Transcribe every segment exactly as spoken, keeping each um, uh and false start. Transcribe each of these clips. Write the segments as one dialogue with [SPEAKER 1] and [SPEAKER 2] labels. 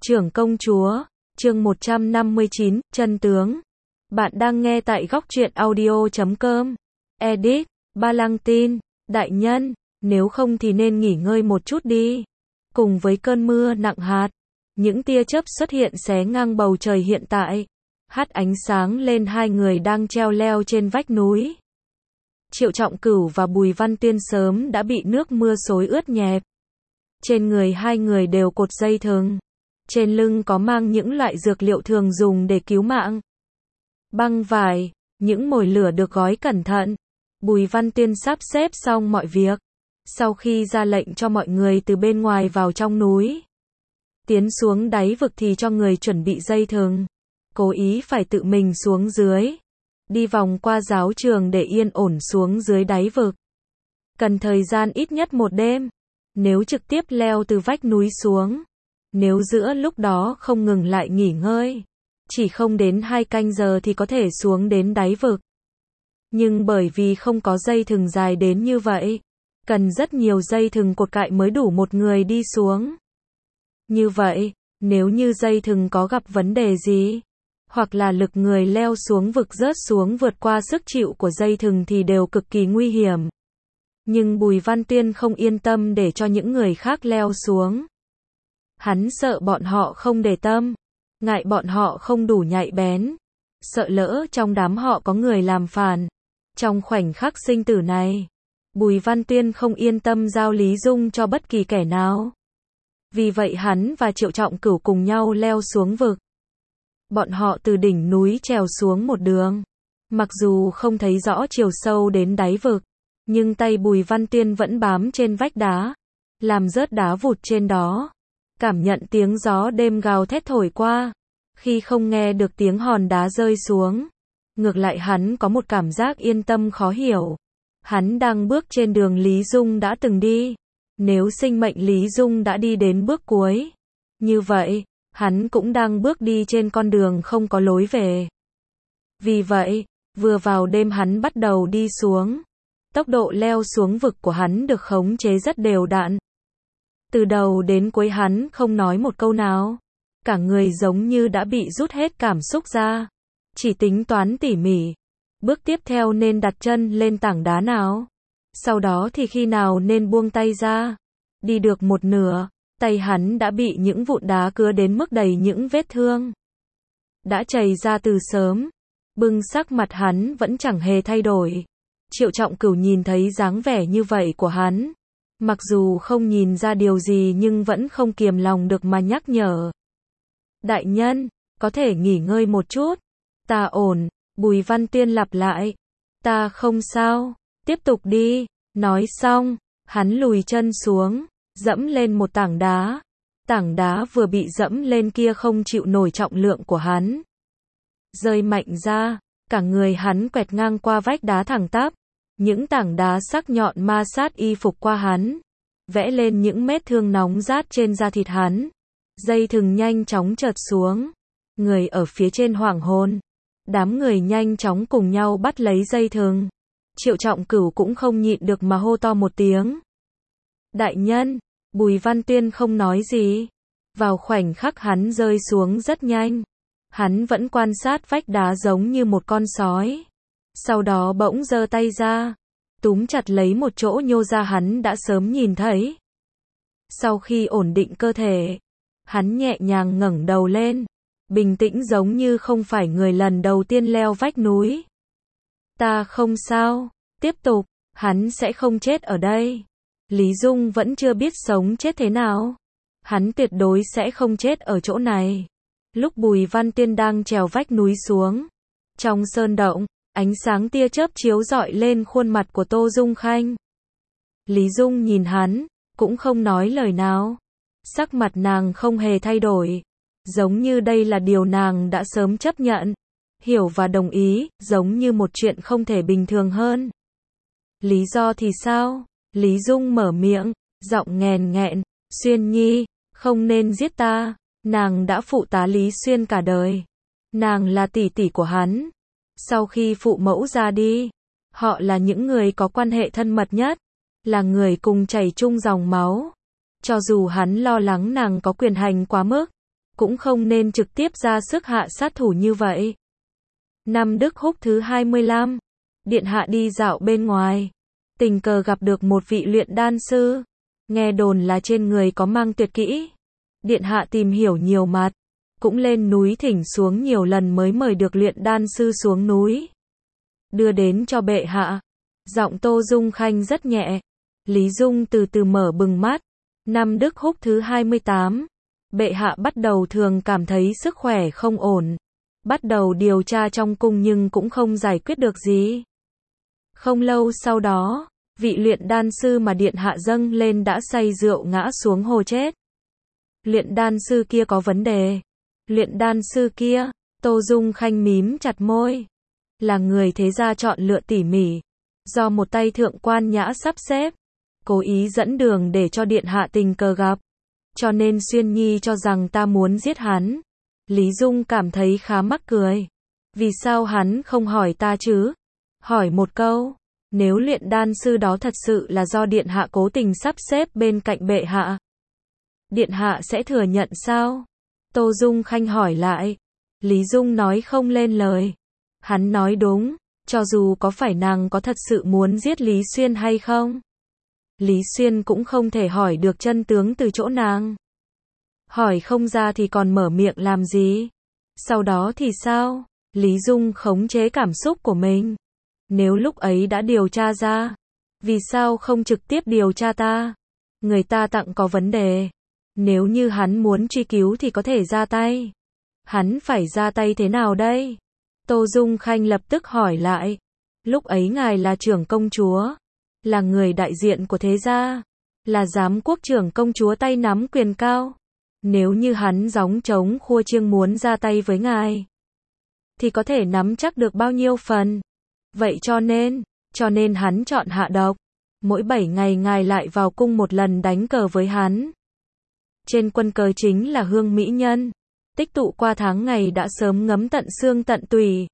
[SPEAKER 1] Trưởng công chúa, chương một trăm năm mươi chín, chân tướng. Bạn đang nghe tại góc truyện audio chấm com. Edit, Ba Lăng tin, đại nhân, nếu không thì nên nghỉ ngơi một chút đi. Cùng với cơn mưa nặng hạt, những tia chớp xuất hiện xé ngang bầu trời hiện tại, hắt ánh sáng lên hai người đang treo leo trên vách núi. Triệu Trọng Cửu và Bùi Văn Tiên sớm đã bị nước mưa xối ướt nhẹp. Trên người hai người đều cột dây thừng. Trên lưng có mang những loại dược liệu thường dùng để cứu mạng. Băng vải, những mồi lửa được gói cẩn thận. Bùi Văn Tiên sắp xếp xong mọi việc. Sau khi ra lệnh cho mọi người từ bên ngoài vào trong núi, tiến xuống đáy vực thì cho người chuẩn bị dây thừng. Cố ý phải tự mình xuống dưới. Đi vòng qua giáo trường để yên ổn xuống dưới đáy vực. Cần thời gian ít nhất một đêm. Nếu trực tiếp leo từ vách núi xuống, nếu giữa lúc đó không ngừng lại nghỉ ngơi, chỉ không đến hai canh giờ thì có thể xuống đến đáy vực. Nhưng bởi vì không có dây thừng dài đến như vậy, cần rất nhiều dây thừng cột cại mới đủ một người đi xuống. Như vậy, nếu như dây thừng có gặp vấn đề gì, hoặc là lực người leo xuống vực rớt xuống vượt qua sức chịu của dây thừng thì đều cực kỳ nguy hiểm. Nhưng Bùi Văn Tiên không yên tâm để cho những người khác leo xuống. Hắn sợ bọn họ không để tâm, ngại bọn họ không đủ nhạy bén, sợ lỡ trong đám họ có người làm phản. Trong khoảnh khắc sinh tử này, Bùi Văn Tiên không yên tâm giao Lý Dung cho bất kỳ kẻ nào. Vì vậy hắn và Triệu Trọng Cửu cùng nhau leo xuống vực. Bọn họ từ đỉnh núi trèo xuống một đường. Mặc dù không thấy rõ chiều sâu đến đáy vực, nhưng tay Bùi Văn Tiên vẫn bám trên vách đá, làm rớt đá vụt trên đó. Cảm nhận tiếng gió đêm gào thét thổi qua. Khi không nghe được tiếng hòn đá rơi xuống, ngược lại hắn có một cảm giác yên tâm khó hiểu. Hắn đang bước trên đường Lý Dung đã từng đi. Nếu sinh mệnh Lý Dung đã đi đến bước cuối, như vậy, hắn cũng đang bước đi trên con đường không có lối về. Vì vậy, vừa vào đêm hắn bắt đầu đi xuống. Tốc độ leo xuống vực của hắn được khống chế rất đều đặn. Từ đầu đến cuối hắn không nói một câu nào. Cả người giống như đã bị rút hết cảm xúc ra. Chỉ tính toán tỉ mỉ. Bước tiếp theo nên đặt chân lên tảng đá nào. Sau đó thì khi nào nên buông tay ra. Đi được một nửa, tay hắn đã bị những vụn đá cứa đến mức đầy những vết thương. Đã chảy ra từ sớm. Bưng sắc mặt hắn vẫn chẳng hề thay đổi. Triệu Trọng Cửu nhìn thấy dáng vẻ như vậy của hắn. Mặc dù không nhìn ra điều gì nhưng vẫn không kiềm lòng được mà nhắc nhở. Đại nhân, có thể nghỉ ngơi một chút. Ta ổn, Bùi Văn Tiên lặp lại. Ta không sao, tiếp tục đi. Nói xong, hắn lùi chân xuống, dẫm lên một tảng đá. Tảng đá vừa bị dẫm lên kia không chịu nổi trọng lượng của hắn. Rơi mạnh ra, cả người hắn quẹt ngang qua vách đá thẳng tắp. Những tảng đá sắc nhọn ma sát y phục qua hắn, vẽ lên những vết thương nóng rát trên da thịt hắn. Dây thừng nhanh chóng chợt xuống. Người ở phía trên hoảng hồn. Đám người nhanh chóng cùng nhau bắt lấy dây thừng. Triệu Trọng Cửu cũng không nhịn được mà hô to một tiếng. Đại nhân, Bùi Văn Tiên không nói gì. Vào khoảnh khắc hắn rơi xuống rất nhanh. Hắn vẫn quan sát vách đá giống như một con sói. Sau đó bỗng giơ tay ra, túm chặt lấy một chỗ nhô ra hắn đã sớm nhìn thấy. Sau khi ổn định cơ thể, hắn nhẹ nhàng ngẩng đầu lên, bình tĩnh giống như không phải người lần đầu tiên leo vách núi. Ta không sao, tiếp tục, hắn sẽ không chết ở đây. Lý Dung vẫn chưa biết sống chết thế nào. Hắn tuyệt đối sẽ không chết ở chỗ này. Lúc Bùi Văn Tiên đang trèo vách núi xuống, trong sơn động, ánh sáng tia chớp chiếu rọi lên khuôn mặt của Tô Dung Khanh. Lý Dung nhìn hắn, cũng không nói lời nào. Sắc mặt nàng không hề thay đổi. Giống như đây là điều nàng đã sớm chấp nhận, hiểu và đồng ý, giống như một chuyện không thể bình thường hơn. Lý do thì sao? Lý Dung mở miệng, giọng nghèn nghẹn, Xuyên Nhi, không nên giết ta. Nàng đã phụ tá Lý Xuyên cả đời. Nàng là tỷ tỷ của hắn. Sau khi phụ mẫu ra đi, họ là những người có quan hệ thân mật nhất, là người cùng chảy chung dòng máu. Cho dù hắn lo lắng nàng có quyền hành quá mức, cũng không nên trực tiếp ra sức hạ sát thủ như vậy. Năm Đức Húc thứ hai mươi lăm, điện hạ đi dạo bên ngoài, tình cờ gặp được một vị luyện đan sư, nghe đồn là trên người có mang tuyệt kỹ. Điện hạ tìm hiểu nhiều mặt, cũng lên núi thỉnh xuống nhiều lần mới mời được luyện đan sư xuống núi, đưa đến cho bệ hạ. Giọng Tô Dung Khanh rất nhẹ. Lý Dung từ từ mở bừng mắt. Năm Đức Húc thứ hai mươi tám, bệ hạ bắt đầu thường cảm thấy sức khỏe không ổn, bắt đầu điều tra trong cung nhưng cũng không giải quyết được gì. Không lâu sau đó, vị luyện đan sư mà điện hạ dâng lên đã say rượu ngã xuống hồ chết. Luyện đan sư kia có vấn đề. Luyện đan sư kia, Tô Dung Khanh mím chặt môi, là người thế gia chọn lựa tỉ mỉ, do một tay thượng quan nhã sắp xếp, cố ý dẫn đường để cho điện hạ tình cờ gặp. Cho nên Xuyên Nhi cho rằng ta muốn giết hắn. Lý Dung cảm thấy khá mắc cười. Vì sao hắn không hỏi ta chứ? Hỏi một câu, nếu luyện đan sư đó thật sự là do điện hạ cố tình sắp xếp bên cạnh bệ hạ, điện hạ sẽ thừa nhận sao? Tô Dung Khanh hỏi lại. Lý Dung nói không lên lời. Hắn nói đúng, cho dù có phải nàng có thật sự muốn giết Lý Xuyên hay không, Lý Xuyên cũng không thể hỏi được chân tướng từ chỗ nàng. Hỏi không ra thì còn mở miệng làm gì? Sau đó thì sao? Lý Dung khống chế cảm xúc của mình. Nếu lúc ấy đã điều tra ra, vì sao không trực tiếp điều tra ta? Người ta tặng có vấn đề. Nếu như hắn muốn truy cứu thì có thể ra tay. Hắn phải ra tay thế nào đây? Tô Dung Khanh lập tức hỏi lại. Lúc ấy ngài là trưởng công chúa, là người đại diện của thế gia, là giám quốc trưởng công chúa tay nắm quyền cao. Nếu như hắn gióng trống khua chiêng muốn ra tay với ngài, thì có thể nắm chắc được bao nhiêu phần? Vậy cho nên, cho nên hắn chọn hạ độc. Mỗi bảy ngày ngài lại vào cung một lần đánh cờ với hắn. Trên quân cờ chính là hương mỹ nhân, tích tụ qua tháng ngày đã sớm ngấm tận xương tận tủy.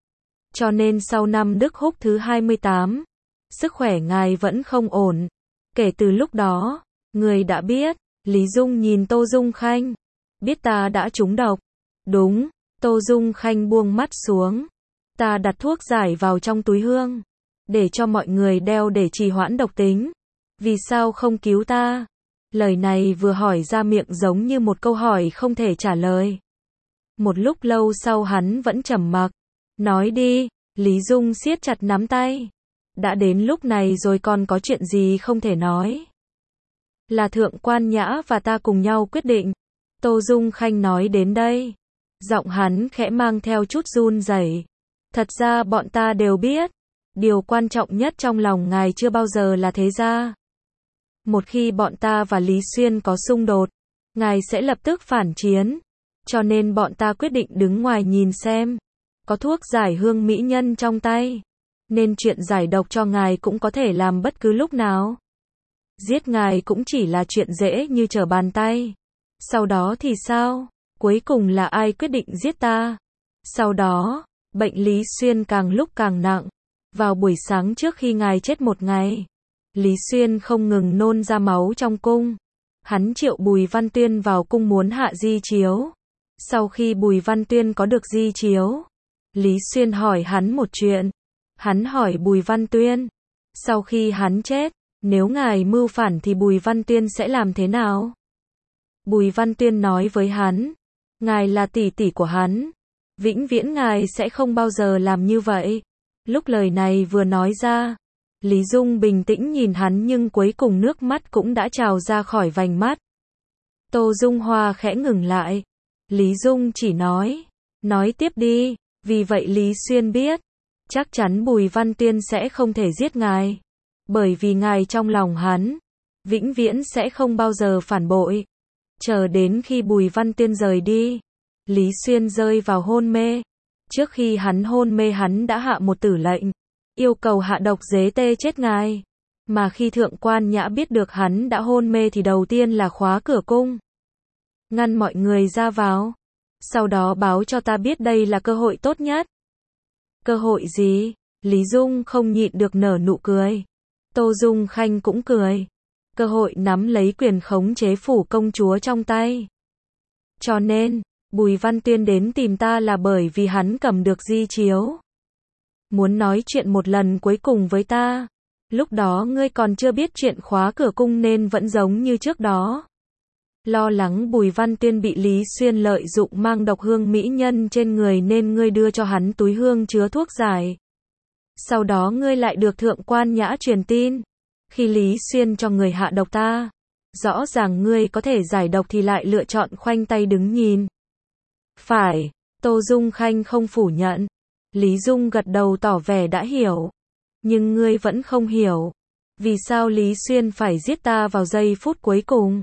[SPEAKER 1] Cho nên sau năm Đức Húc thứ hai mươi tám, sức khỏe ngài vẫn không ổn. Kể từ lúc đó, người đã biết. Lý Dung nhìn Tô Dung Khanh. Biết ta đã trúng độc. Đúng. Tô Dung Khanh buông mắt xuống. Ta đặt thuốc giải vào trong túi hương, để cho mọi người đeo để trì hoãn độc tính. Vì sao không cứu ta? Lời này vừa hỏi ra miệng giống như một câu hỏi không thể trả lời. Một lúc lâu sau hắn vẫn trầm mặc. Nói đi. Lý Dung siết chặt nắm tay. Đã đến lúc này rồi còn có chuyện gì không thể nói? Là thượng quan nhã và ta cùng nhau quyết định. Tô Dung Khanh nói đến đây, giọng hắn khẽ mang theo chút run rẩy. Thật ra bọn ta đều biết, điều quan trọng nhất trong lòng ngài chưa bao giờ là thế gia. Một khi bọn ta và Lý Xuyên có xung đột, ngài sẽ lập tức phản chiến. Cho nên bọn ta quyết định đứng ngoài nhìn xem. Có thuốc giải hương mỹ nhân trong tay, nên chuyện giải độc cho ngài cũng có thể làm bất cứ lúc nào. Giết ngài cũng chỉ là chuyện dễ như trở bàn tay. Sau đó thì sao? Cuối cùng là ai quyết định giết ta? Sau đó, bệnh Lý Xuyên càng lúc càng nặng. Vào buổi sáng trước khi ngài chết một ngày, Lý Xuyên không ngừng nôn ra máu trong cung. Hắn triệu Bùi Văn Tuyên vào cung muốn hạ di chiếu. Sau khi Bùi Văn Tuyên có được di chiếu, Lý Xuyên hỏi hắn một chuyện. Hắn hỏi Bùi Văn Tuyên, sau khi hắn chết, nếu ngài mưu phản thì Bùi Văn Tuyên sẽ làm thế nào? Bùi Văn Tuyên nói với hắn, ngài là tỷ tỷ của hắn, vĩnh viễn ngài sẽ không bao giờ làm như vậy. Lúc lời này vừa nói ra, Lý Dung bình tĩnh nhìn hắn nhưng cuối cùng nước mắt cũng đã trào ra khỏi vành mắt. Tô Dung Hoa khẽ ngừng lại. Lý Dung chỉ nói, nói tiếp đi. Vì vậy Lý Xuyên biết, chắc chắn Bùi Văn Tuyên sẽ không thể giết ngài. Bởi vì ngài trong lòng hắn, vĩnh viễn sẽ không bao giờ phản bội. Chờ đến khi Bùi Văn Tuyên rời đi, Lý Xuyên rơi vào hôn mê. Trước khi hắn hôn mê hắn đã hạ một tử lệnh, yêu cầu hạ độc dế tê chết ngài. Mà khi thượng quan nhã biết được hắn đã hôn mê thì đầu tiên là khóa cửa cung, ngăn mọi người ra vào. Sau đó báo cho ta biết đây là cơ hội tốt nhất. Cơ hội gì? Lý Dung không nhịn được nở nụ cười. Tô Dung Khanh cũng cười. Cơ hội nắm lấy quyền khống chế phủ công chúa trong tay. Cho nên, Bùi Văn Tuyên đến tìm ta là bởi vì hắn cầm được di chiếu. Muốn nói chuyện một lần cuối cùng với ta. Lúc đó ngươi còn chưa biết chuyện khóa cửa cung nên vẫn giống như trước đó. Lo lắng Bùi Văn Tuyên bị Lý Xuyên lợi dụng mang độc hương mỹ nhân trên người nên ngươi đưa cho hắn túi hương chứa thuốc giải. Sau đó ngươi lại được thượng quan nhã truyền tin. Khi Lý Xuyên cho người hạ độc ta, rõ ràng ngươi có thể giải độc thì lại lựa chọn khoanh tay đứng nhìn. Phải, Tô Dung Khanh không phủ nhận. Lý Dung gật đầu tỏ vẻ đã hiểu. Nhưng ngươi vẫn không hiểu. Vì sao Lý Xuyên phải giết ta vào giây phút cuối cùng?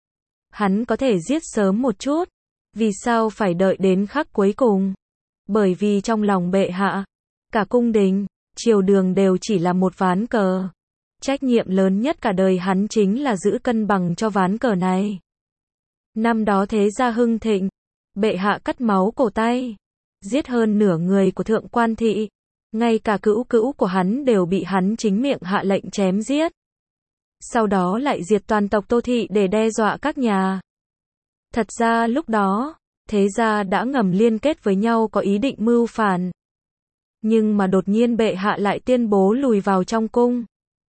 [SPEAKER 1] Hắn có thể giết sớm một chút. Vì sao phải đợi đến khắc cuối cùng? Bởi vì trong lòng bệ hạ, cả cung đình, triều đường đều chỉ là một ván cờ. Trách nhiệm lớn nhất cả đời hắn chính là giữ cân bằng cho ván cờ này. Năm đó thế gia hưng thịnh, bệ hạ cắt máu cổ tay, giết hơn nửa người của thượng quan thị, ngay cả cữu cữu của hắn đều bị hắn chính miệng hạ lệnh chém giết. Sau đó lại diệt toàn tộc Tô Thị để đe dọa các nhà. Thật ra lúc đó, thế gia đã ngầm liên kết với nhau có ý định mưu phản. Nhưng mà đột nhiên bệ hạ lại tuyên bố lùi vào trong cung.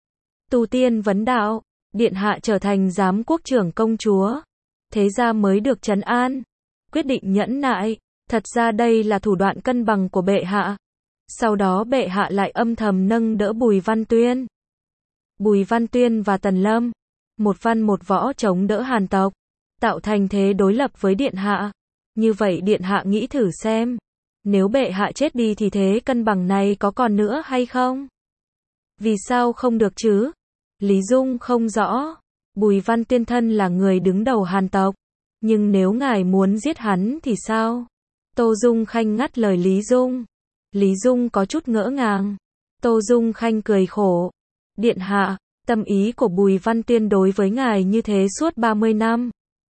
[SPEAKER 1] Tu tiên vấn đạo, điện hạ trở thành giám quốc trưởng công chúa. Thế gia mới được trấn an. Quyết định nhẫn nại. Thật ra đây là thủ đoạn cân bằng của bệ hạ. Sau đó bệ hạ lại âm thầm nâng đỡ Bùi Văn Tuyên. Bùi Văn Tuyên và Tần Lâm, một văn một võ chống đỡ Hàn tộc, tạo thành thế đối lập với điện hạ. Như vậy điện hạ nghĩ thử xem, nếu bệ hạ chết đi thì thế cân bằng này có còn nữa hay không? Vì sao không được chứ? Lý Dung không rõ. Bùi Văn Tuyên thân là người đứng đầu Hàn tộc, nhưng nếu ngài muốn giết hắn thì sao? Tô Dung Khanh ngắt lời Lý Dung. Lý Dung có chút ngỡ ngàng. Tô Dung Khanh cười khổ. Điện hạ, tâm ý của Bùi Văn Tuyên đối với ngài như thế suốt ba mươi năm.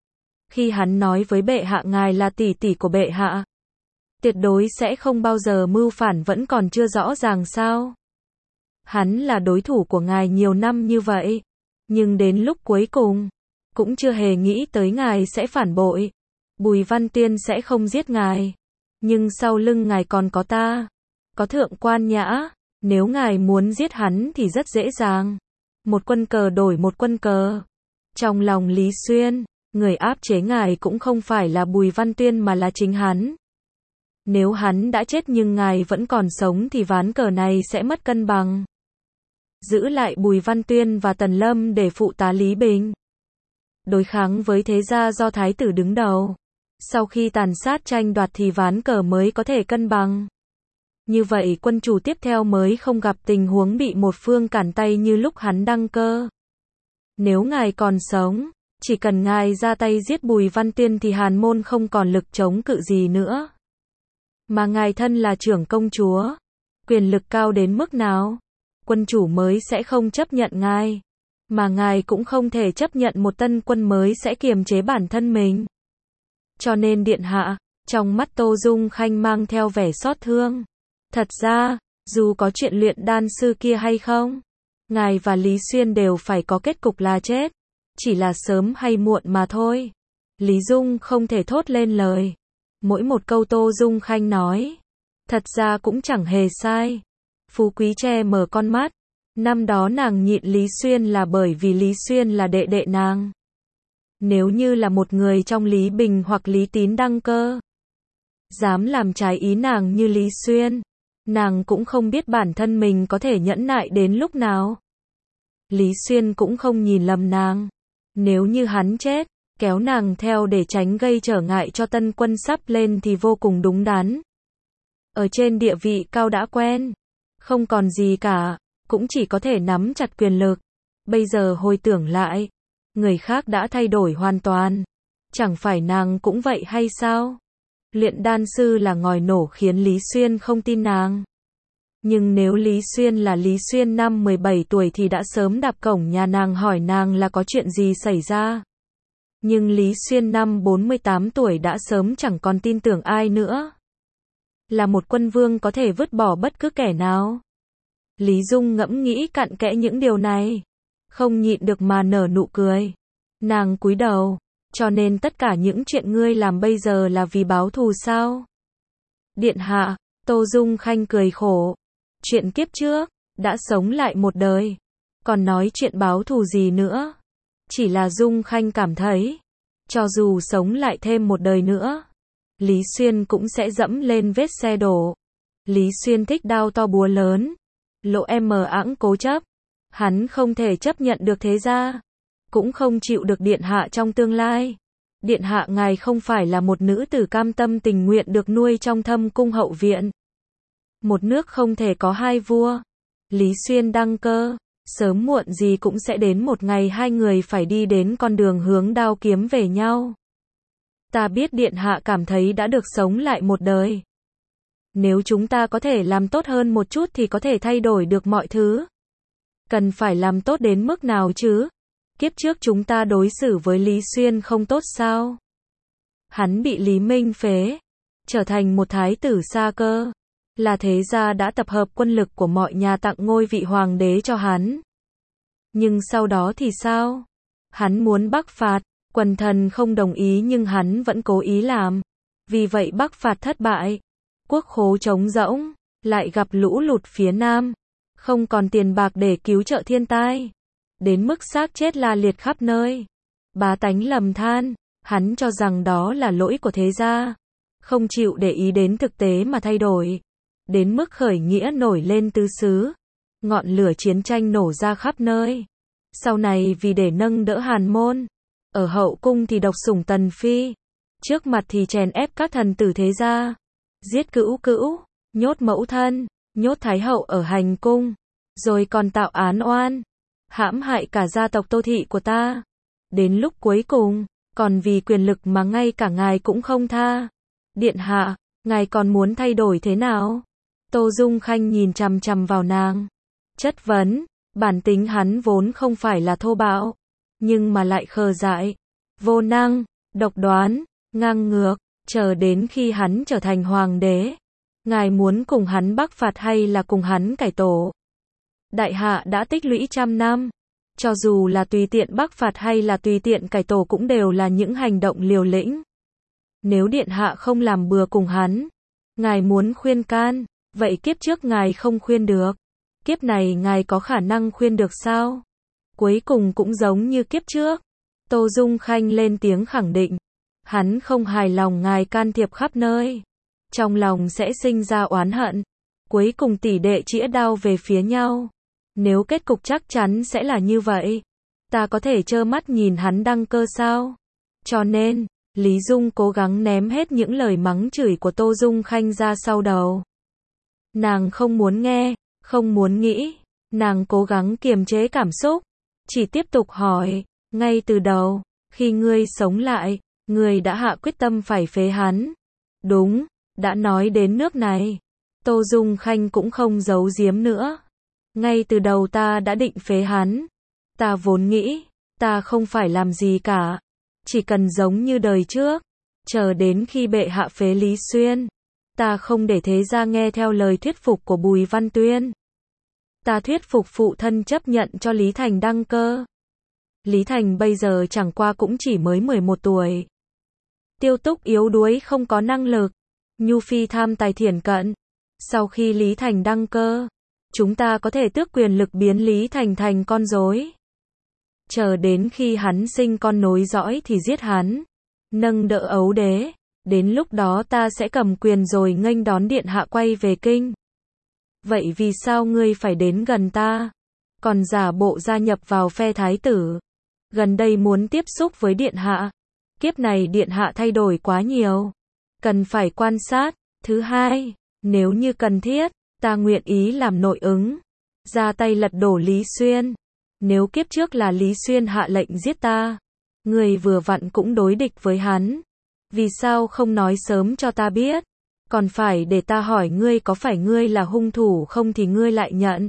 [SPEAKER 1] Khi hắn nói với bệ hạ ngài là tỷ tỷ của bệ hạ, tuyệt đối sẽ không bao giờ mưu phản vẫn còn chưa rõ ràng sao? Hắn là đối thủ của ngài nhiều năm như vậy, nhưng đến lúc cuối cùng, cũng chưa hề nghĩ tới ngài sẽ phản bội. Bùi Văn Tuyên sẽ không giết ngài, nhưng sau lưng ngài còn có ta, có thượng quan nhã. Nếu ngài muốn giết hắn thì rất dễ dàng. Một quân cờ đổi một quân cờ. Trong lòng Lý Xuyên, người áp chế ngài cũng không phải là Bùi Văn Tuyên mà là chính hắn. Nếu hắn đã chết nhưng ngài vẫn còn sống thì ván cờ này sẽ mất cân bằng. Giữ lại Bùi Văn Tuyên và Tần Lâm để phụ tá Lý Bình. Đối kháng với thế gia do thái tử đứng đầu. Sau khi tàn sát tranh đoạt thì ván cờ mới có thể cân bằng. Như vậy quân chủ tiếp theo mới không gặp tình huống bị một phương cản tay như lúc hắn đăng cơ. Nếu ngài còn sống, chỉ cần ngài ra tay giết Bùi Văn Tuyên thì Hàn môn không còn lực chống cự gì nữa. Mà ngài thân là trưởng công chúa, quyền lực cao đến mức nào, quân chủ mới sẽ không chấp nhận ngài. Mà ngài cũng không thể chấp nhận một tân quân mới sẽ kiềm chế bản thân mình. Cho nên điện hạ, trong mắt Tô Dung Khanh mang theo vẻ xót thương. Thật ra, dù có chuyện luyện đan sư kia hay không, ngài và Lý Xuyên đều phải có kết cục là chết. Chỉ là sớm hay muộn mà thôi. Lý Dung không thể thốt lên lời. Mỗi một câu Tô Dung Khanh nói, thật ra cũng chẳng hề sai. Phú Quý che mở con mắt. Năm đó nàng nhịn Lý Xuyên là bởi vì Lý Xuyên là đệ đệ nàng. Nếu như là một người trong Lý Bình hoặc Lý Tín đăng cơ, dám làm trái ý nàng như Lý Xuyên, nàng cũng không biết bản thân mình có thể nhẫn nại đến lúc nào. Lý Xuyên cũng không nhìn lầm nàng. Nếu như hắn chết, kéo nàng theo để tránh gây trở ngại cho tân quân sắp lên thì vô cùng đúng đắn. Ở trên địa vị cao đã quen, không còn gì cả, cũng chỉ có thể nắm chặt quyền lực. Bây giờ hồi tưởng lại, người khác đã thay đổi hoàn toàn. Chẳng phải nàng cũng vậy hay sao? Luyện đan sư là ngòi nổ khiến Lý Xuyên không tin nàng. Nhưng nếu Lý Xuyên là Lý Xuyên năm mười bảy tuổi thì đã sớm đạp cổng nhà nàng hỏi nàng là có chuyện gì xảy ra. Nhưng Lý Xuyên năm bốn mươi tám tuổi đã sớm chẳng còn tin tưởng ai nữa. Là một quân vương có thể vứt bỏ bất cứ kẻ nào. Lý Dung ngẫm nghĩ cặn kẽ những điều này, không nhịn được mà nở nụ cười. Nàng cúi đầu, Cho nên tất cả những chuyện ngươi làm bây giờ là vì báo thù sao? Điện hạ, Tô Dung Khanh cười khổ. Chuyện kiếp trước, đã sống lại một đời. Còn nói chuyện báo thù gì nữa? Chỉ là Dung Khanh cảm thấy, cho dù sống lại thêm một đời nữa, Lý Xuyên cũng sẽ dẫm lên vết xe đổ. Lý Xuyên thích đao to búa lớn. Lộ em mờ ẵng cố chấp. Hắn không thể chấp nhận được thế gia. Cũng không chịu được điện hạ trong tương lai. Điện hạ ngài không phải là một nữ tử cam tâm tình nguyện được nuôi trong thâm cung hậu viện. Một nước không thể có hai vua. Lý Xuyên đăng cơ. Sớm muộn gì cũng sẽ đến một ngày hai người phải đi đến con đường hướng đao kiếm về nhau. Ta biết điện hạ cảm thấy đã được sống lại một đời. Nếu chúng ta có thể làm tốt hơn một chút thì có thể thay đổi được mọi thứ. Cần phải làm tốt đến mức nào chứ? Kiếp trước chúng ta đối xử với Lý Xuyên không tốt sao? Hắn bị Lý Minh phế, trở thành một thái tử xa cơ. Là thế gia đã tập hợp quân lực của mọi nhà tặng ngôi vị hoàng đế cho hắn. Nhưng sau đó thì sao? Hắn muốn bắc phạt, quần thần không đồng ý nhưng hắn vẫn cố ý làm. Vì vậy bắc phạt thất bại. Quốc khố trống rỗng, lại gặp lũ lụt phía nam. Không còn tiền bạc để cứu trợ thiên tai. Đến mức xác chết la liệt khắp nơi. Bá tánh lầm than, hắn cho rằng đó là lỗi của thế gia. Không chịu để ý đến thực tế mà thay đổi. Đến mức khởi nghĩa nổi lên tứ xứ. Ngọn lửa chiến tranh nổ ra khắp nơi. Sau này vì để nâng đỡ Hàn Môn. Ở hậu cung thì độc sủng Tần Phi. Trước mặt thì chèn ép các thần tử thế gia. Giết cữu cữu, nhốt mẫu thân, nhốt thái hậu ở hành cung. Rồi còn tạo án oan. Hãm hại cả gia tộc Tô Thị của ta. Đến lúc cuối cùng, còn vì quyền lực mà ngay cả ngài cũng không tha. Điện hạ, ngài còn muốn thay đổi thế nào? Tô Dung Khanh nhìn chằm chằm vào nàng. Chất vấn, bản tính hắn vốn không phải là thô bạo. Nhưng mà lại khờ dại, vô năng, độc đoán, ngang ngược. Chờ đến khi hắn trở thành hoàng đế. Ngài muốn cùng hắn bắc phạt hay là cùng hắn cải tổ? Đại hạ đã tích lũy trăm năm. Cho dù là tùy tiện bắc phạt hay là tùy tiện cải tổ cũng đều là những hành động liều lĩnh. Nếu điện hạ không làm bừa cùng hắn, ngài muốn khuyên can, vậy kiếp trước ngài không khuyên được. Kiếp này ngài có khả năng khuyên được sao? Cuối cùng cũng giống như kiếp trước. Tô Dung Khanh lên tiếng khẳng định. Hắn không hài lòng ngài can thiệp khắp nơi. Trong lòng sẽ sinh ra oán hận. Cuối cùng tỷ đệ chĩa đao về phía nhau. Nếu kết cục chắc chắn sẽ là như vậy, ta có thể trơ mắt nhìn hắn đăng cơ sao? Cho nên, Lý Dung cố gắng ném hết những lời mắng chửi của Tô Dung Khanh ra sau đầu. Nàng không muốn nghe, không muốn nghĩ. Nàng cố gắng kiềm chế cảm xúc. Chỉ tiếp tục hỏi, ngay từ đầu, khi ngươi sống lại, ngươi đã hạ quyết tâm phải phế hắn. Đúng, đã nói đến nước này. Tô Dung Khanh cũng không giấu giếm nữa. Ngay từ đầu ta đã định phế hắn. Ta vốn nghĩ, ta không phải làm gì cả. Chỉ cần giống như đời trước. Chờ đến khi bệ hạ phế Lý Xuyên. Ta không để thế gia nghe theo lời thuyết phục của Bùi Văn Tuyên. Ta thuyết phục phụ thân chấp nhận cho Lý Thành đăng cơ. Lý Thành bây giờ chẳng qua cũng chỉ mới mười một tuổi. Tiêu Túc yếu đuối không có năng lực. Nhu Phi tham tài thiển cận. Sau khi Lý Thành đăng cơ, chúng ta có thể tước quyền lực biến Lý Thành thành con rối. Chờ đến khi hắn sinh con nối dõi thì giết hắn. Nâng đỡ ấu đế. Đến lúc đó ta sẽ cầm quyền rồi nghênh đón điện hạ quay về kinh. Vậy vì sao ngươi phải đến gần ta? Còn giả bộ gia nhập vào phe thái tử. Gần đây muốn tiếp xúc với điện hạ. Kiếp này điện hạ thay đổi quá nhiều. Cần phải quan sát. Thứ hai, nếu như cần thiết, ta nguyện ý làm nội ứng. Ra tay lật đổ Lý Xuyên. Nếu kiếp trước là Lý Xuyên hạ lệnh giết ta, người vừa vặn cũng đối địch với hắn. Vì sao không nói sớm cho ta biết? Còn phải để ta hỏi ngươi có phải ngươi là hung thủ không thì ngươi lại nhận.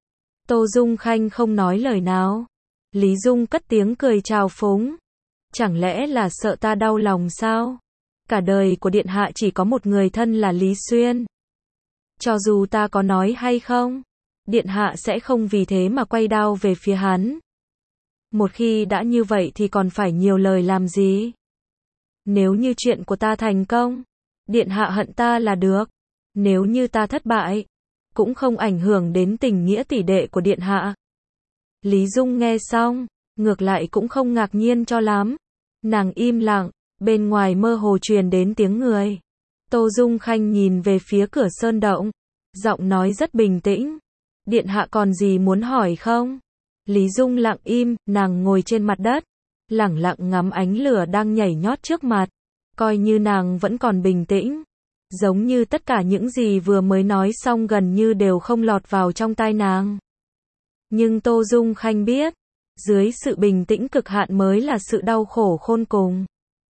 [SPEAKER 1] Tô Dung Khanh không nói lời nào. Lý Dung cất tiếng cười trào phúng. Chẳng lẽ là sợ ta đau lòng sao? Cả đời của điện hạ chỉ có một người thân là Lý Xuyên. Cho dù ta có nói hay không, điện hạ sẽ không vì thế mà quay đao về phía hắn. Một khi đã như vậy thì còn phải nhiều lời làm gì? Nếu như chuyện của ta thành công, điện hạ hận ta là được. Nếu như ta thất bại, cũng không ảnh hưởng đến tình nghĩa tỷ đệ của điện hạ. Lý Dung nghe xong, ngược lại cũng không ngạc nhiên cho lắm. Nàng im lặng, bên ngoài mơ hồ truyền đến tiếng người. Tô Dung Khanh nhìn về phía cửa sơn động, giọng nói rất bình tĩnh. Điện hạ còn gì muốn hỏi không? Lý Dung lặng im, nàng ngồi trên mặt đất, lẳng lặng ngắm ánh lửa đang nhảy nhót trước mặt, coi như nàng vẫn còn bình tĩnh. Giống như tất cả những gì vừa mới nói xong gần như đều không lọt vào trong tai nàng. Nhưng Tô Dung Khanh biết, dưới sự bình tĩnh cực hạn mới là sự đau khổ khôn cùng.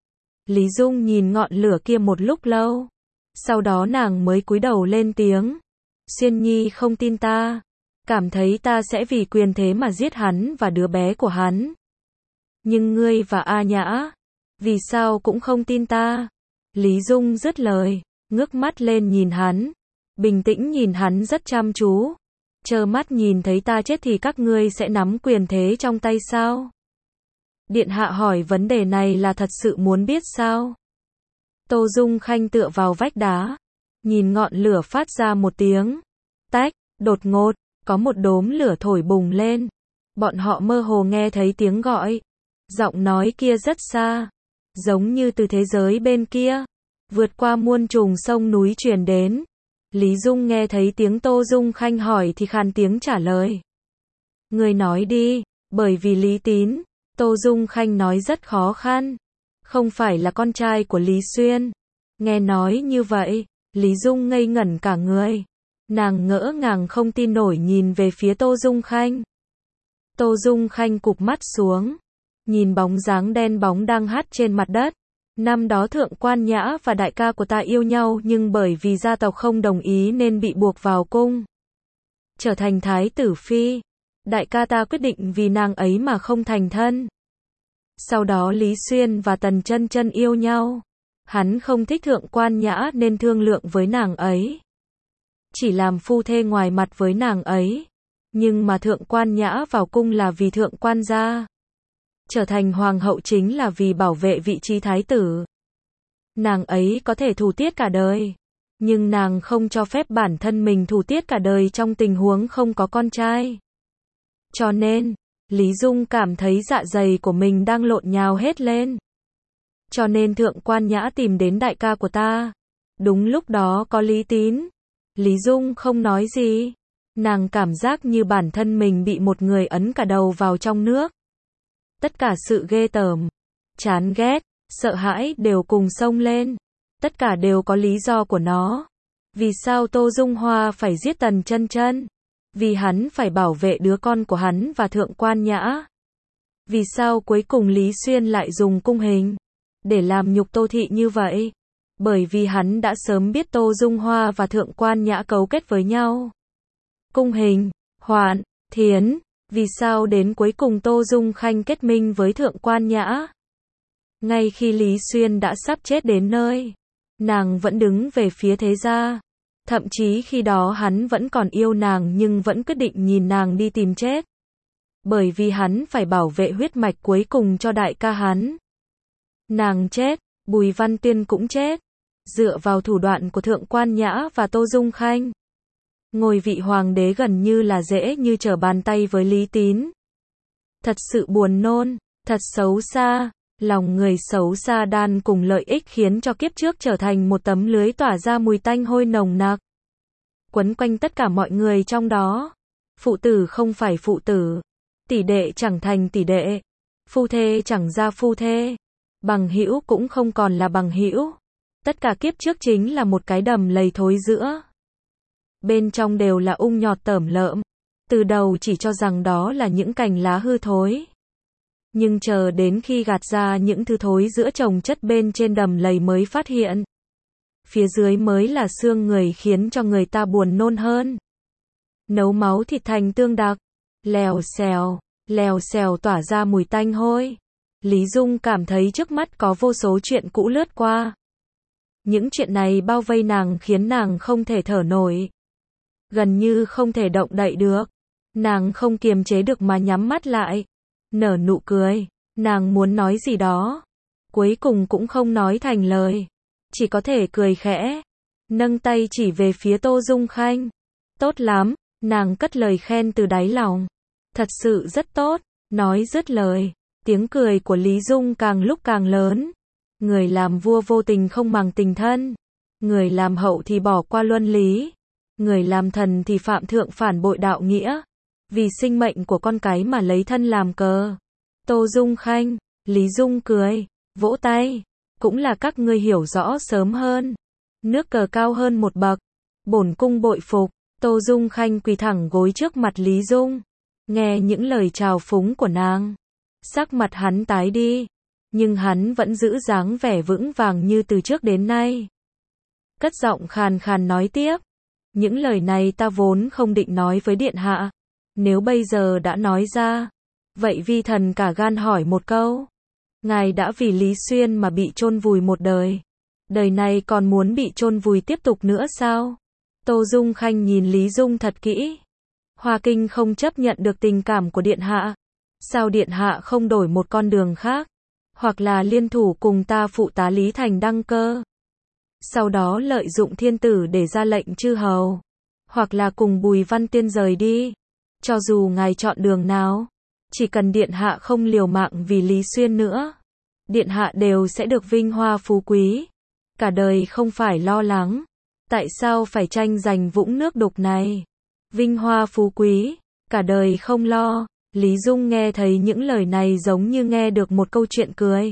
[SPEAKER 1] Lý Dung nhìn ngọn lửa kia một lúc lâu, sau đó nàng mới cúi đầu lên tiếng. Xuyên Nhi không tin ta, cảm thấy ta sẽ vì quyền thế mà giết hắn và đứa bé của hắn. Nhưng ngươi và A Nhã, vì sao cũng không tin ta? Lý Dung dứt lời, ngước mắt lên nhìn hắn, bình tĩnh nhìn hắn rất chăm chú. Trơ mắt nhìn thấy ta chết thì các ngươi sẽ nắm quyền thế trong tay sao? Điện hạ hỏi vấn đề này là thật sự muốn biết sao? Tô Dung Khanh tựa vào vách đá, nhìn ngọn lửa phát ra một tiếng tách, đột ngột, có một đốm lửa thổi bùng lên. Bọn họ mơ hồ nghe thấy tiếng gọi. Giọng nói kia rất xa, giống như từ thế giới bên kia, vượt qua muôn trùng sông núi truyền đến. Lý Dung nghe thấy tiếng Tô Dung Khanh hỏi thì khàn tiếng trả lời. Người nói đi, bởi vì Lý Tín. Tô Dung Khanh nói rất khó khăn. Không phải là con trai của Lý Xuyên. Nghe nói như vậy, Lý Dung ngây ngẩn cả người. Nàng ngỡ ngàng không tin nổi nhìn về phía Tô Dung Khanh. Tô Dung Khanh cụp mắt xuống, nhìn bóng dáng đen bóng đang hắt trên mặt đất. Năm đó Thượng Quan Nhã và đại ca của ta yêu nhau nhưng bởi vì gia tộc không đồng ý nên bị buộc vào cung, trở thành thái tử phi. Đại ca ta quyết định vì nàng ấy mà không thành thân. Sau đó Lý Xuyên và Tần Chân Chân yêu nhau. Hắn không thích Thượng Quan Nhã nên thương lượng với nàng ấy, chỉ làm phu thê ngoài mặt với nàng ấy. Nhưng mà Thượng Quan Nhã vào cung là vì Thượng Quan gia, trở thành hoàng hậu chính là vì bảo vệ vị trí thái tử. Nàng ấy có thể thủ tiết cả đời, nhưng nàng không cho phép bản thân mình thủ tiết cả đời trong tình huống không có con trai. Cho nên, Lý Dung cảm thấy dạ dày của mình đang lộn nhào hết lên. Cho nên Thượng Quan Nhã tìm đến đại ca của ta. Đúng lúc đó có Lý Tín. Lý Dung không nói gì. Nàng cảm giác như bản thân mình bị một người ấn cả đầu vào trong nước. Tất cả sự ghê tởm, chán ghét, sợ hãi đều cùng xông lên. Tất cả đều có lý do của nó. Vì sao Tô Dung Hoa phải giết Tần Chân Chân? Vì hắn phải bảo vệ đứa con của hắn và Thượng Quan Nhã. Vì sao cuối cùng Lý Xuyên lại dùng cung hình để làm nhục Tô Thị như vậy? Bởi vì hắn đã sớm biết Tô Dung Hoa và Thượng Quan Nhã cấu kết với nhau. Cung hình, Hoạn, Thiến. Vì sao đến cuối cùng Tô Dung Khanh kết minh với Thượng Quan Nhã? Ngay khi Lý Xuyên đã sắp chết đến nơi, nàng vẫn đứng về phía thế gia. Thậm chí khi đó hắn vẫn còn yêu nàng nhưng vẫn quyết định nhìn nàng đi tìm chết. Bởi vì hắn phải bảo vệ huyết mạch cuối cùng cho đại ca hắn. Nàng chết, Bùi Văn Tiên cũng chết. Dựa vào thủ đoạn của Thượng Quan Nhã và Tô Dung Khanh, ngôi vị hoàng đế gần như là dễ như trở bàn tay với Lý Tín. Thật sự buồn nôn, thật xấu xa. Lòng người xấu xa đan cùng lợi ích khiến cho kiếp trước trở thành một tấm lưới tỏa ra mùi tanh hôi nồng nặc, quấn quanh tất cả mọi người trong đó. Phụ tử không phải phụ tử, tỷ đệ chẳng thành tỷ đệ, phu thê chẳng ra phu thê, bằng hữu cũng không còn là bằng hữu. Tất cả kiếp trước chính là một cái đầm lầy thối giữa. Bên trong đều là ung nhọt tởm lợm. Từ đầu chỉ cho rằng đó là những cành lá hư thối. Nhưng chờ đến khi gạt ra những thứ thối giữa chồng chất bên trên đầm lầy mới phát hiện. Phía dưới mới là xương người khiến cho người ta buồn nôn hơn. Nấu máu thịt thành tương đặc. Lèo xèo, lèo xèo tỏa ra mùi tanh hôi. Lý Dung cảm thấy trước mắt có vô số chuyện cũ lướt qua. Những chuyện này bao vây nàng khiến nàng không thể thở nổi. Gần như không thể động đậy được. Nàng không kiềm chế được mà nhắm mắt lại. nở nụ cười. Nàng muốn nói gì đó, cuối cùng cũng không nói thành lời, chỉ có thể cười khẽ, nâng tay chỉ về phía Tô Dung Khanh. Tốt lắm, nàng cất lời khen từ đáy lòng. Thật sự rất tốt, nói dứt lời, tiếng cười của Lý Dung càng lúc càng lớn. Người làm vua vô tình không màng tình thân, người làm hậu thì bỏ qua luân lý, người làm thần thì phạm thượng phản bội đạo nghĩa, vì sinh mệnh của con cái mà lấy thân làm cờ. Tô Dung Khanh, Lý Dung cười, vỗ tay, cũng là các ngươi hiểu rõ sớm hơn. Nước cờ cao hơn một bậc, bổn cung bội phục. Tô Dung Khanh quỳ thẳng gối trước mặt Lý Dung, nghe những lời trào phúng của nàng, sắc mặt hắn tái đi, nhưng hắn vẫn giữ dáng vẻ vững vàng như từ trước đến nay. Cất giọng khàn khàn nói tiếp, những lời này ta vốn không định nói với điện hạ, nếu bây giờ đã nói ra, vậy vi thần cả gan hỏi một câu, ngài đã vì Lý Xuyên mà bị chôn vùi một đời, đời này còn muốn bị chôn vùi tiếp tục nữa sao? Tô Dung Khanh nhìn Lý Dung thật kỹ. Hoa Kinh không chấp nhận được tình cảm của điện hạ, sao điện hạ không đổi một con đường khác, hoặc là liên thủ cùng ta phụ tá Lý Thành đăng cơ, sau đó lợi dụng thiên tử để ra lệnh chư hầu, hoặc là cùng Bùi Văn Tiên rời đi. Cho dù ngài chọn đường nào, chỉ cần điện hạ không liều mạng vì Lý Xuyên nữa, điện hạ đều sẽ được vinh hoa phú quý, cả đời không phải lo lắng. Tại sao phải tranh giành vũng nước đục này? Vinh hoa phú quý, cả đời không lo. Lý Dung nghe thấy những lời này giống như nghe được một câu chuyện cười.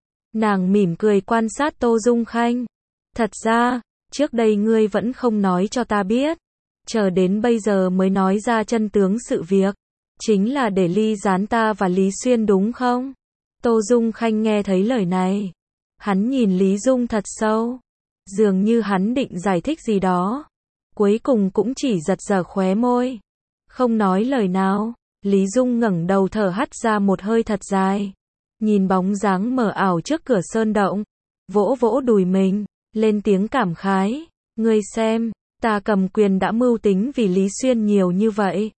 [SPEAKER 1] Nàng mỉm cười quan sát Tô Dung Khanh. Thật ra, trước đây ngươi vẫn không nói cho ta biết, chờ đến bây giờ mới nói ra chân tướng sự việc, chính là để ly gián ta và Lý Xuyên đúng không? Tô Dung Khanh nghe thấy lời này, hắn nhìn Lý Dung thật sâu, dường như hắn định giải thích gì đó, cuối cùng cũng chỉ giật giở khóe môi, không nói lời nào. Lý Dung ngẩng đầu thở hắt ra một hơi thật dài, nhìn bóng dáng mờ ảo trước cửa sơn động, vỗ vỗ đùi mình, lên tiếng cảm khái, ngươi xem, ta cầm quyền đã mưu tính vì Lý Xuyên nhiều như vậy,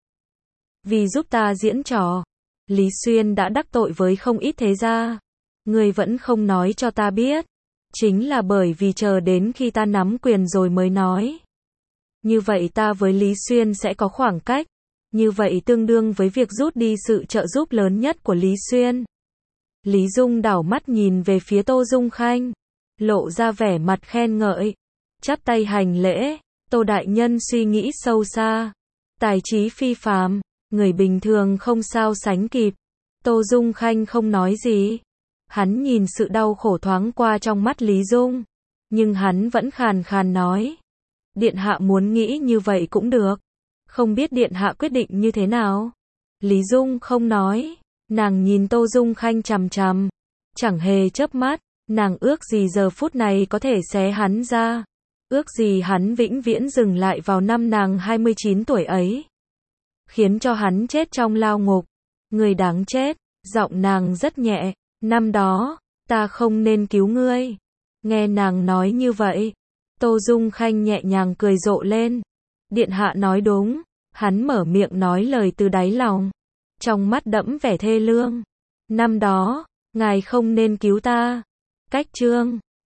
[SPEAKER 1] vì giúp ta diễn trò, Lý Xuyên đã đắc tội với không ít thế gia, ngươi vẫn không nói cho ta biết, chính là bởi vì chờ đến khi ta nắm quyền rồi mới nói. Như vậy ta với Lý Xuyên sẽ có khoảng cách, như vậy tương đương với việc rút đi sự trợ giúp lớn nhất của Lý Xuyên. Lý Dung đảo mắt nhìn về phía Tô Dung Khanh, lộ ra vẻ mặt khen ngợi, chắp tay hành lễ, Tô đại nhân suy nghĩ sâu xa, tài trí phi phàm, người bình thường không sao sánh kịp. Tô Dung Khanh không nói gì, hắn nhìn sự đau khổ thoáng qua trong mắt Lý Dung, nhưng hắn vẫn khàn khàn nói, điện hạ muốn nghĩ như vậy cũng được, không biết điện hạ quyết định như thế nào. Lý Dung không nói, nàng nhìn Tô Dung Khanh chằm chằm, chẳng hề chớp mắt, nàng ước gì giờ phút này có thể xé hắn ra, ước gì hắn vĩnh viễn dừng lại vào năm nàng hai mươi chín tuổi ấy, khiến cho hắn chết trong lao ngục. Người đáng chết, giọng nàng rất nhẹ, năm đó, ta không nên cứu ngươi. Nghe nàng nói như vậy, Tô Dung Khanh nhẹ nhàng cười rộ lên. Điện hạ nói đúng, hắn mở miệng nói lời từ đáy lòng, trong mắt đẫm vẻ thê lương. Năm đó, ngài không nên cứu ta. Cách chương